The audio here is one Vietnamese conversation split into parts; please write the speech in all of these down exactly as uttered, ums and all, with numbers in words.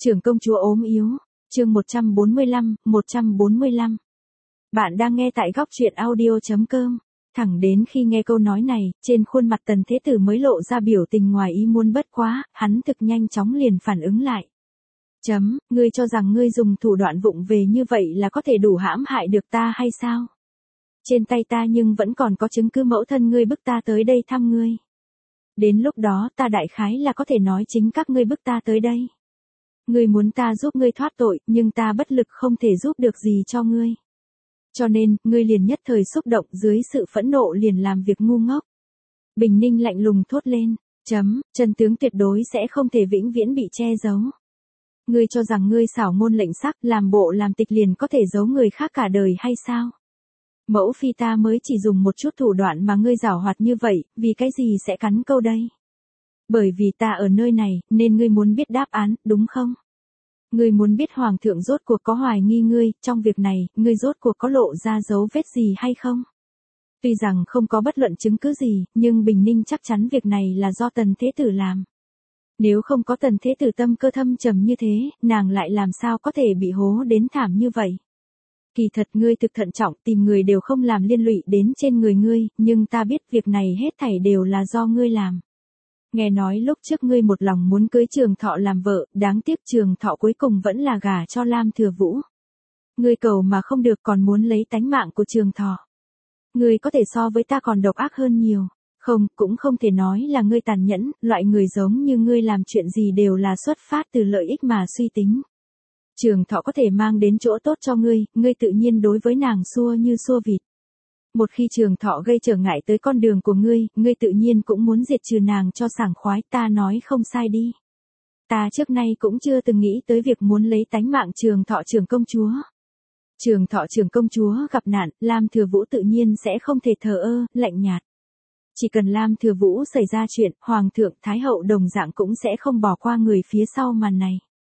Trưởng công chúa ốm yếu, chương một trăm bốn mươi lăm, một trăm bốn mươi lăm. Bạn đang nghe tại góc truyện audio chấm com. Thẳng đến khi nghe câu nói này, trên khuôn mặt Tần Thế Tử mới lộ ra biểu tình ngoài ý muốn, bất quá, hắn thực nhanh chóng liền phản ứng lại. Chấm, ngươi cho rằng ngươi dùng thủ đoạn vụng về như vậy là có thể đủ hãm hại được ta hay sao? Trên tay ta nhưng vẫn còn có chứng cứ mẫu thân ngươi bức ta tới đây thăm ngươi. Đến lúc đó ta đại khái là có thể nói chính các ngươi bức ta tới đây. Ngươi muốn ta giúp ngươi thoát tội, nhưng ta bất lực không thể giúp được gì cho ngươi. Cho nên, ngươi liền nhất thời xúc động dưới sự phẫn nộ liền làm việc ngu ngốc. Bình Ninh lạnh lùng thốt lên, chấm, chân tướng tuyệt đối sẽ không thể vĩnh viễn bị che giấu. Ngươi cho rằng ngươi xảo ngôn lệnh sắc, làm bộ làm tịch liền có thể giấu người khác cả đời hay sao? Mẫu phi ta mới chỉ dùng một chút thủ đoạn mà ngươi giảo hoạt như vậy, vì cái gì sẽ cắn câu đây? Bởi vì ta ở nơi này, nên ngươi muốn biết đáp án, đúng không? Ngươi muốn biết hoàng thượng rốt cuộc có hoài nghi ngươi, trong việc này, ngươi rốt cuộc có lộ ra dấu vết gì hay không? Tuy rằng không có bất luận chứng cứ gì, nhưng Bình Ninh chắc chắn việc này là do Tần Thế Tử làm. Nếu không có Tần Thế Tử tâm cơ thâm trầm như thế, nàng lại làm sao có thể bị hố đến thảm như vậy? Kỳ thật ngươi thực thận trọng, tìm người đều không làm liên lụy đến trên người ngươi, nhưng ta biết việc này hết thảy đều là do ngươi làm. Nghe nói lúc trước ngươi một lòng muốn cưới Trường Thọ làm vợ, đáng tiếc Trường Thọ cuối cùng vẫn là gả cho Lam Thừa Vũ. Ngươi cầu mà không được còn muốn lấy tánh mạng của Trường Thọ. Ngươi có thể so với ta còn độc ác hơn nhiều. Không, cũng không thể nói là ngươi tàn nhẫn, loại người giống như ngươi làm chuyện gì đều là xuất phát từ lợi ích mà suy tính. Trường Thọ có thể mang đến chỗ tốt cho ngươi, ngươi tự nhiên đối với nàng xua như xua vịt. Một khi Trường Thọ gây trở ngại tới con đường của ngươi, ngươi tự nhiên cũng muốn diệt trừ nàng cho sảng khoái, ta nói không sai đi. Ta trước nay cũng chưa từng nghĩ tới việc muốn lấy tánh mạng Trường Thọ trưởng công chúa. Trường Thọ trưởng công chúa gặp nạn, Lam Thừa Vũ tự nhiên sẽ không thể thờ ơ, lạnh nhạt. Chỉ cần Lam Thừa Vũ xảy ra chuyện, Hoàng thượng Thái hậu đồng dạng cũng sẽ không bỏ qua người phía sau màn này.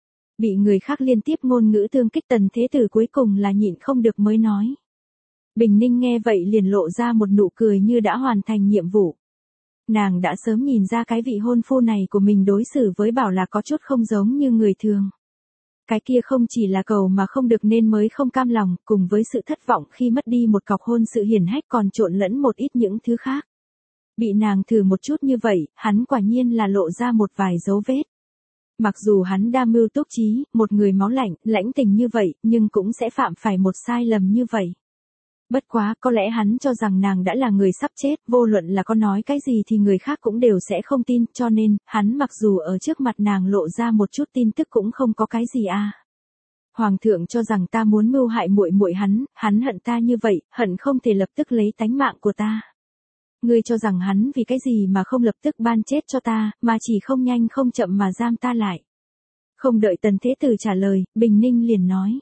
Bị người khác liên tiếp ngôn ngữ thương kích, Tần Thế Tử cuối cùng là nhịn không được mới nói. Bình Ninh nghe vậy liền lộ ra một nụ cười như đã hoàn thành nhiệm vụ. Nàng đã sớm nhìn ra cái vị hôn phu này của mình đối xử với Bảo Lạc có chút không giống như người thường. Cái kia không chỉ là cầu mà không được nên mới không cam lòng, cùng với sự thất vọng khi mất đi một cọc hôn sự hiển hách còn trộn lẫn một ít những thứ khác. Bị nàng thử một chút như vậy, hắn quả nhiên là lộ ra một vài dấu vết. Mặc dù hắn đa mưu túc trí, một người máu lạnh, lãnh tình như vậy, nhưng cũng sẽ phạm phải một sai lầm như vậy. Bất quá, có lẽ hắn cho rằng nàng đã là người sắp chết, vô luận là có nói cái gì thì người khác cũng đều sẽ không tin, cho nên, hắn mặc dù ở trước mặt nàng lộ ra một chút tin tức cũng không có cái gì à. Hoàng thượng cho rằng ta muốn mưu hại muội muội hắn, hắn hận ta như vậy, hận không thể lập tức lấy tánh mạng của ta. Ngươi cho rằng hắn vì cái gì mà không lập tức ban chết cho ta, mà chỉ không nhanh không chậm mà giam ta lại. Không đợi Tần Thế Tử trả lời, Bình Ninh liền nói.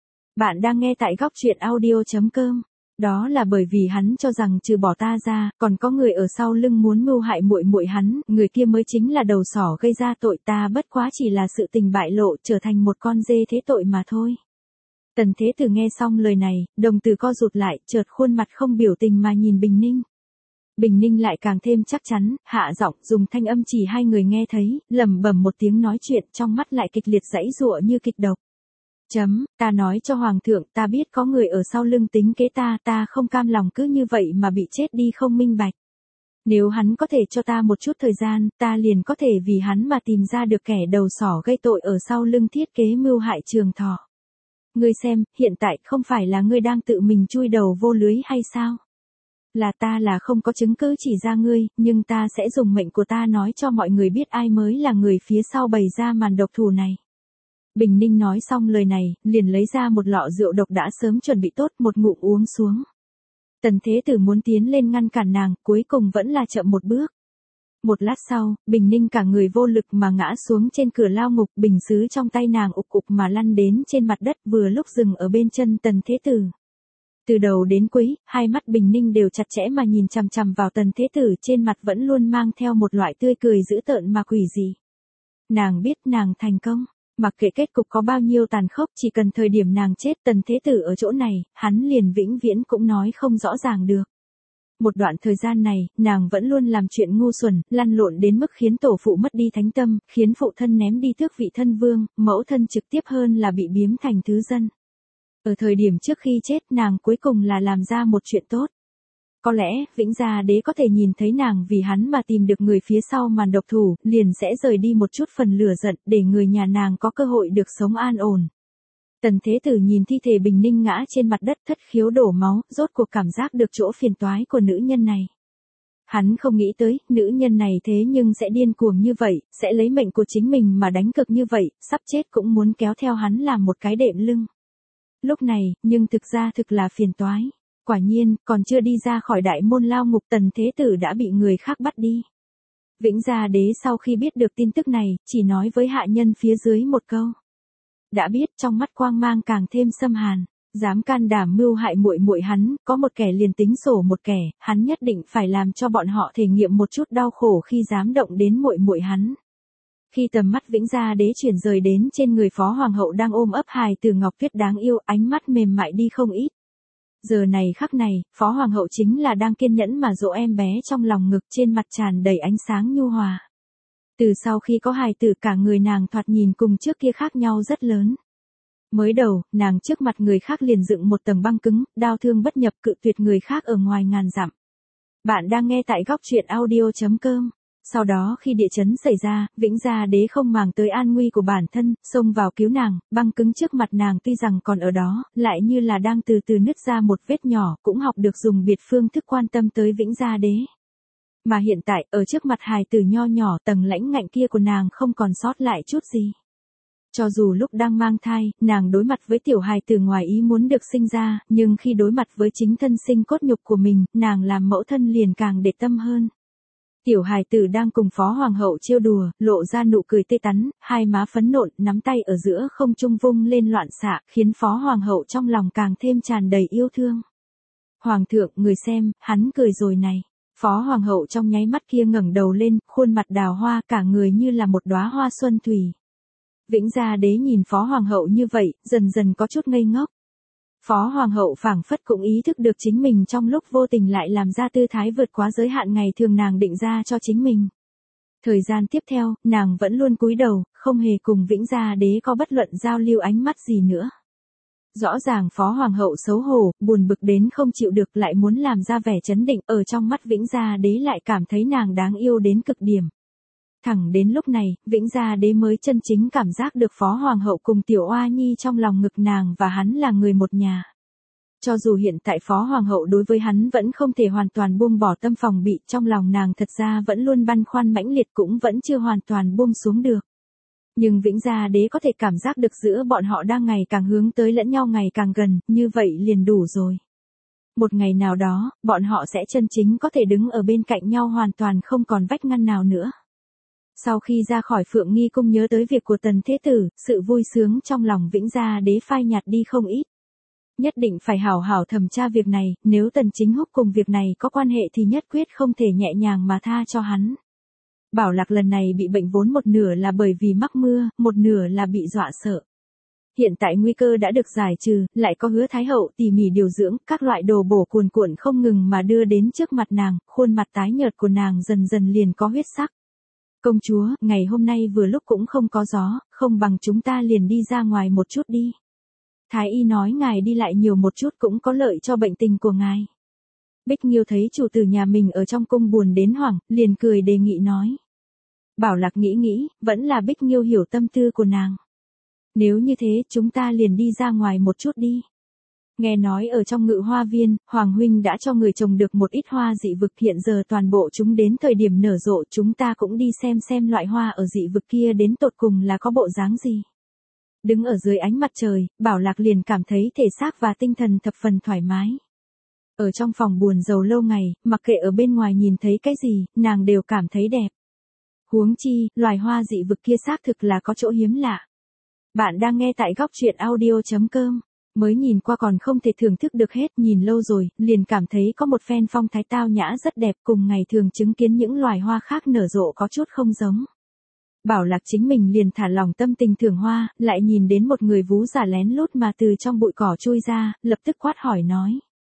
Bạn đang nghe tại góc truyện audio chấm com. Đó là bởi vì hắn cho rằng trừ bỏ ta ra, còn có người ở sau lưng muốn mưu hại muội muội hắn, người kia mới chính là đầu sỏ gây ra tội, ta bất quá chỉ là sự tình bại lộ trở thành một con dê thế tội mà thôi. Tần Thế Tử nghe xong lời này, đồng tử co rụt lại, chợt khuôn mặt không biểu tình mà nhìn Bình Ninh. Bình Ninh lại càng thêm chắc chắn, hạ giọng dùng thanh âm chỉ hai người nghe thấy, lẩm bẩm một tiếng nói chuyện, trong mắt lại kịch liệt giãy giụa như kịch độc. Chấm, ta nói cho Hoàng thượng, ta biết có người ở sau lưng tính kế ta, ta không cam lòng cứ như vậy mà bị chết đi không minh bạch. Nếu hắn có thể cho ta một chút thời gian, ta liền có thể vì hắn mà tìm ra được kẻ đầu sỏ gây tội ở sau lưng thiết kế mưu hại Trường Thọ. Ngươi xem, hiện tại không phải là ngươi đang tự mình chui đầu vô lưới hay sao? Là ta là không có chứng cứ chỉ ra ngươi, nhưng ta sẽ dùng mệnh của ta nói cho mọi người biết ai mới là người phía sau bày ra màn độc thủ này. Bình Ninh nói xong lời này, liền lấy ra một lọ rượu độc đã sớm chuẩn bị tốt, một ngụm uống xuống. Tần Thế Tử muốn tiến lên ngăn cản nàng, cuối cùng vẫn là chậm một bước. Một lát sau, Bình Ninh cả người vô lực mà ngã xuống trên cửa lao ngục, bình sứ trong tay nàng ục ục mà lăn đến trên mặt đất, vừa lúc dừng ở bên chân Tần Thế Tử. Từ đầu đến cuối, hai mắt Bình Ninh đều chặt chẽ mà nhìn chằm chằm vào Tần Thế Tử, trên mặt vẫn luôn mang theo một loại tươi cười dữ tợn mà quỷ dị. Nàng biết nàng thành công. Mặc kệ kết cục có bao nhiêu tàn khốc, chỉ cần thời điểm nàng chết, Tần Thế Tử ở chỗ này, hắn liền vĩnh viễn cũng nói không rõ ràng được. Một đoạn thời gian này, nàng vẫn luôn làm chuyện ngu xuẩn, lăn lộn đến mức khiến tổ phụ mất đi thánh tâm, khiến phụ thân ném đi tước vị thân vương, mẫu thân trực tiếp hơn là bị biếm thành thứ dân. Ở thời điểm trước khi chết nàng cuối cùng là làm ra một chuyện tốt. Có lẽ, Vĩnh Gia Đế có thể nhìn thấy nàng vì hắn mà tìm được người phía sau màn độc thủ, liền sẽ rời đi một chút phần lửa giận để người nhà nàng có cơ hội được sống an ổn. Tần Thế Tử nhìn thi thể Bình Ninh ngã trên mặt đất thất khiếu đổ máu, rốt cuộc cảm giác được chỗ phiền toái của nữ nhân này. Hắn không nghĩ tới, nữ nhân này thế nhưng sẽ điên cuồng như vậy, sẽ lấy mệnh của chính mình mà đánh cực như vậy, sắp chết cũng muốn kéo theo hắn làm một cái đệm lưng. Lúc này, nhưng thực ra thực là phiền toái. Quả nhiên, còn chưa đi ra khỏi đại môn lao ngục Tần Thế Tử đã bị người khác bắt đi. Vĩnh Gia Đế sau khi biết được tin tức này, chỉ nói với hạ nhân phía dưới một câu. Đã biết trong mắt quang mang càng thêm xâm hàn, dám can đảm mưu hại muội muội hắn, có một kẻ liền tính sổ một kẻ, hắn nhất định phải làm cho bọn họ thể nghiệm một chút đau khổ khi dám động đến muội muội hắn. Khi tầm mắt Vĩnh Gia Đế chuyển rời đến trên người Phó Hoàng hậu đang ôm ấp hài từ Ngọc Tuyết đáng yêu, ánh mắt mềm mại đi không ít. Giờ này khắc này, Phó Hoàng hậu chính là đang kiên nhẫn mà dỗ em bé trong lòng ngực, trên mặt tràn đầy ánh sáng nhu hòa. Từ sau khi có hài tử cả người nàng thoạt nhìn cùng trước kia khác nhau rất lớn. Mới đầu, nàng trước mặt người khác liền dựng một tầng băng cứng, đao thương bất nhập, cự tuyệt người khác ở ngoài ngàn dặm. Bạn đang nghe tại góc truyện audio chấm com. Sau đó khi địa chấn xảy ra, Vĩnh Gia Đế không màng tới an nguy của bản thân, xông vào cứu nàng, băng cứng trước mặt nàng tuy rằng còn ở đó, lại như là đang từ từ nứt ra một vết nhỏ, cũng học được dùng biệt phương thức quan tâm tới Vĩnh Gia Đế. Mà hiện tại, ở trước mặt hài tử nho nhỏ, tầng lãnh ngạnh kia của nàng không còn sót lại chút gì. Cho dù lúc đang mang thai, nàng đối mặt với tiểu hài tử ngoài ý muốn được sinh ra, nhưng khi đối mặt với chính thân sinh cốt nhục của mình, nàng làm mẫu thân liền càng để tâm hơn. Tiểu hài tử đang cùng Phó Hoàng hậu trêu đùa, lộ ra nụ cười tươi tắn, hai má phấn nộn, nắm tay ở giữa không trung vung lên loạn xạ, khiến Phó Hoàng hậu trong lòng càng thêm tràn đầy yêu thương. Hoàng thượng, người xem, hắn cười rồi này. Phó Hoàng hậu trong nháy mắt kia ngẩng đầu lên, khuôn mặt đào hoa, cả người như là một đóa hoa xuân thủy. Vĩnh Gia Đế nhìn Phó Hoàng hậu như vậy, dần dần có chút ngây ngốc. Phó Hoàng hậu phảng phất cũng ý thức được chính mình trong lúc vô tình lại làm ra tư thái vượt quá giới hạn ngày thường nàng định ra cho chính mình. Thời gian tiếp theo, nàng vẫn luôn cúi đầu, không hề cùng Vĩnh Gia Đế có bất luận giao lưu ánh mắt gì nữa. Rõ ràng Phó Hoàng hậu xấu hổ, buồn bực đến không chịu được, lại muốn làm ra vẻ trấn định, ở trong mắt Vĩnh Gia Đế lại cảm thấy nàng đáng yêu đến cực điểm. Thẳng đến lúc này, Vĩnh Gia Đế mới chân chính cảm giác được Phó Hoàng hậu cùng Tiểu Oa Nhi trong lòng ngực nàng và hắn là người một nhà. Cho dù hiện tại Phó Hoàng hậu đối với hắn vẫn không thể hoàn toàn buông bỏ tâm phòng bị, trong lòng nàng thật ra vẫn luôn băn khoăn mãnh liệt, cũng vẫn chưa hoàn toàn buông xuống được. Nhưng Vĩnh Gia Đế có thể cảm giác được giữa bọn họ đang ngày càng hướng tới lẫn nhau ngày càng gần, như vậy liền đủ rồi. Một ngày nào đó, bọn họ sẽ chân chính có thể đứng ở bên cạnh nhau hoàn toàn không còn vách ngăn nào nữa. Sau khi ra khỏi Phượng Nghi Cung nhớ tới việc của Tần Thế Tử, sự vui sướng trong lòng Vĩnh Gia Đế phai nhạt đi không ít. Nhất định phải hảo hảo thẩm tra việc này, nếu Tần Chính Húc cùng việc này có quan hệ thì nhất quyết không thể nhẹ nhàng mà tha cho hắn. Bảo Lạc lần này bị bệnh vốn một nửa là bởi vì mắc mưa, một nửa là bị dọa sợ. Hiện tại nguy cơ đã được giải trừ, lại có Hứa Thái hậu tỉ mỉ điều dưỡng, các loại đồ bổ cuồn cuộn không ngừng mà đưa đến trước mặt nàng, khuôn mặt tái nhợt của nàng dần dần liền có huyết sắc. Công chúa, ngày hôm nay vừa lúc cũng không có gió, không bằng chúng ta liền đi ra ngoài một chút đi. Thái y nói ngài đi lại nhiều một chút cũng có lợi cho bệnh tình của ngài. Bích Nghiêu thấy chủ tử nhà mình ở trong cung buồn đến hoảng, liền cười đề nghị nói. Bảo Lạc nghĩ nghĩ, vẫn là Bích Nghiêu hiểu tâm tư của nàng. Nếu như thế, chúng ta liền đi ra ngoài một chút đi. Nghe nói ở trong Ngự Hoa Viên, Hoàng huynh đã cho người trồng được một ít hoa dị vực, hiện giờ toàn bộ chúng đến thời điểm nở rộ, chúng ta cũng đi xem xem loại hoa ở dị vực kia đến tột cùng là có bộ dáng gì. Đứng ở dưới ánh mặt trời, Bảo Lạc liền cảm thấy thể xác và tinh thần thập phần thoải mái. Ở trong phòng buồn rầu lâu ngày, mặc kệ ở bên ngoài nhìn thấy cái gì, nàng đều cảm thấy đẹp. Huống chi, loài hoa dị vực kia xác thực là có chỗ hiếm lạ. Bạn đang nghe tại góc truyện audio chấm com. Mới nhìn qua còn không thể thưởng thức được hết, nhìn lâu rồi, liền cảm thấy có một phen phong thái tao nhã rất đẹp, cùng ngày thường chứng kiến những loài hoa khác nở rộ có chút không giống. Bảo Lạc chính mình liền thả lòng tâm tình thưởng hoa, lại nhìn đến một người vú giả lén lút mà từ trong bụi cỏ chui ra, lập tức quát hỏi nói.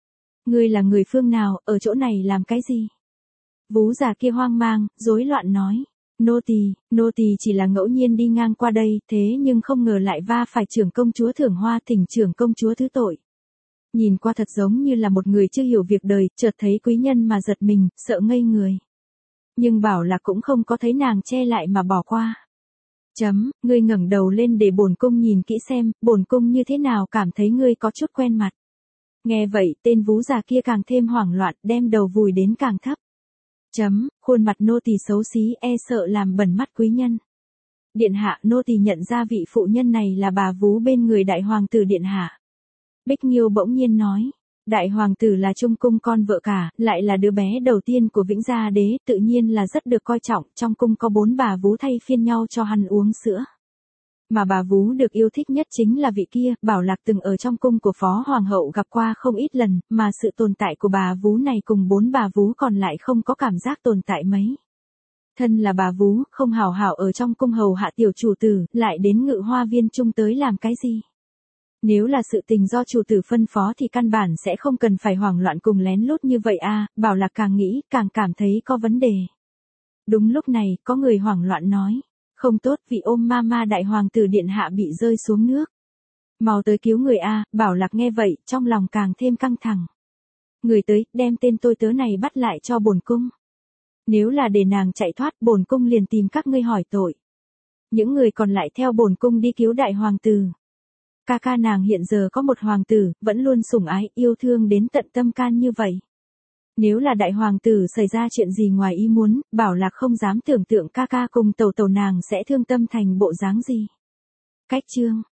Ngươi là người phương nào, ở chỗ này làm cái gì? Vú già kia hoang mang, rối loạn nói. Nô tỳ, nô tỳ chỉ là ngẫu nhiên đi ngang qua đây, thế nhưng không ngờ lại va phải trưởng công chúa Thưởng Hoa, thỉnh trưởng công chúa thứ tội. Nhìn qua thật giống như là một người chưa hiểu việc đời, chợt thấy quý nhân mà giật mình, sợ ngây người. Nhưng bảo là cũng không có thấy nàng che lại mà bỏ qua. Chấm, ngươi ngẩng đầu lên để bổn cung nhìn kỹ xem, bổn cung như thế nào cảm thấy ngươi có chút quen mặt. Nghe vậy, tên vú già kia càng thêm hoảng loạn, đem đầu vùi đến càng thấp. Chấm, khuôn mặt nô tỳ xấu xí e sợ làm bẩn mắt quý nhân. Điện hạ, nô tỳ nhận ra vị phụ nhân này là bà vú bên người đại hoàng tử điện hạ. Bích Nghiêu bỗng nhiên nói, đại hoàng tử là trung cung con vợ cả, lại là đứa bé đầu tiên của Vĩnh Gia đế, tự nhiên là rất được coi trọng, trong cung có bốn bà vú thay phiên nhau cho hắn uống sữa. Mà bà vú được yêu thích nhất chính là vị kia, Bảo Lạc từng ở trong cung của Phó Hoàng hậu gặp qua không ít lần, mà sự tồn tại của bà vú này cùng bốn bà vú còn lại không có cảm giác tồn tại mấy. Thân là bà vú, không hảo hảo ở trong cung hầu hạ tiểu chủ tử, lại đến Ngự Hoa Viên chung tới làm cái gì? Nếu là sự tình do chủ tử phân phó thì căn bản sẽ không cần phải hoảng loạn cùng lén lút như vậy a. Bảo Lạc càng nghĩ, càng cảm thấy có vấn đề. Đúng lúc này, có người hoảng loạn nói. Không tốt, vì ôm mama đại hoàng tử điện hạ bị rơi xuống nước. Mau tới cứu người a. Bảo Lạc nghe vậy, trong lòng càng thêm căng thẳng. Người tới, đem tên tôi tớ này bắt lại cho bổn cung. Nếu là để nàng chạy thoát, bổn cung liền tìm các ngươi hỏi tội. Những người còn lại theo bổn cung đi cứu đại hoàng tử. Ca ca nàng hiện giờ có một hoàng tử, vẫn luôn sủng ái, yêu thương đến tận tâm can như vậy. Nếu là đại hoàng tử xảy ra chuyện gì ngoài ý muốn, Bảo Lạc không dám tưởng tượng ca ca cùng tẩu tẩu nàng sẽ thương tâm thành bộ dáng gì. Cách chương